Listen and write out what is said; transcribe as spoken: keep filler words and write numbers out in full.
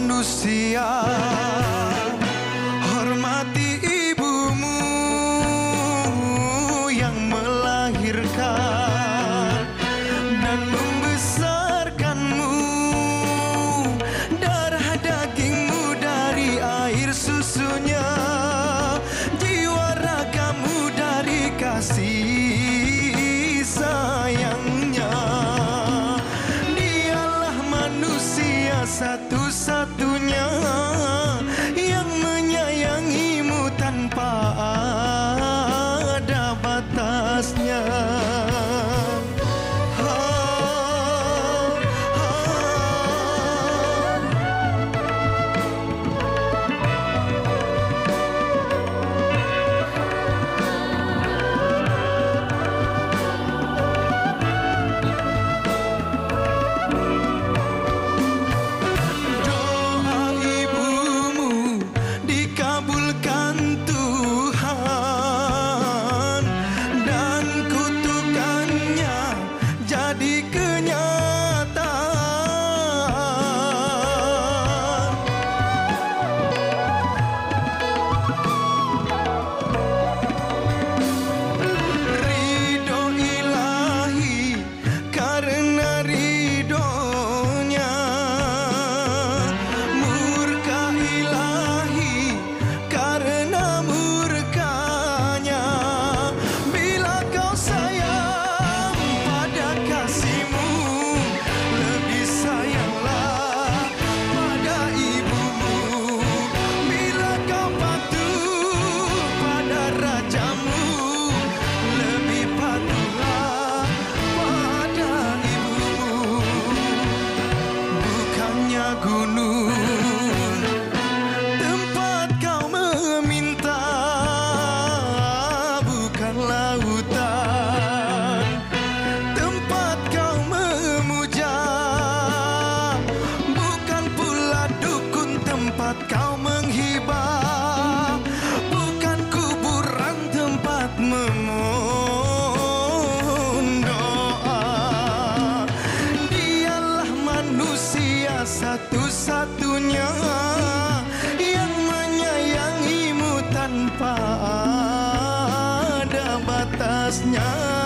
manusia. Hormati ibumu yang melahirkan dan membesarkanmu. Darah dagingmu dari air susunya, jiwa ragamu dari kasih sayangnya. Dialah manusia satu-satunya yang menyayangimu tanpa ada batasnya. Kau menghibah, bukan kuburan tempat memohon doa. Dialah manusia satu-satunya yang menyayangimu tanpa ada batasnya.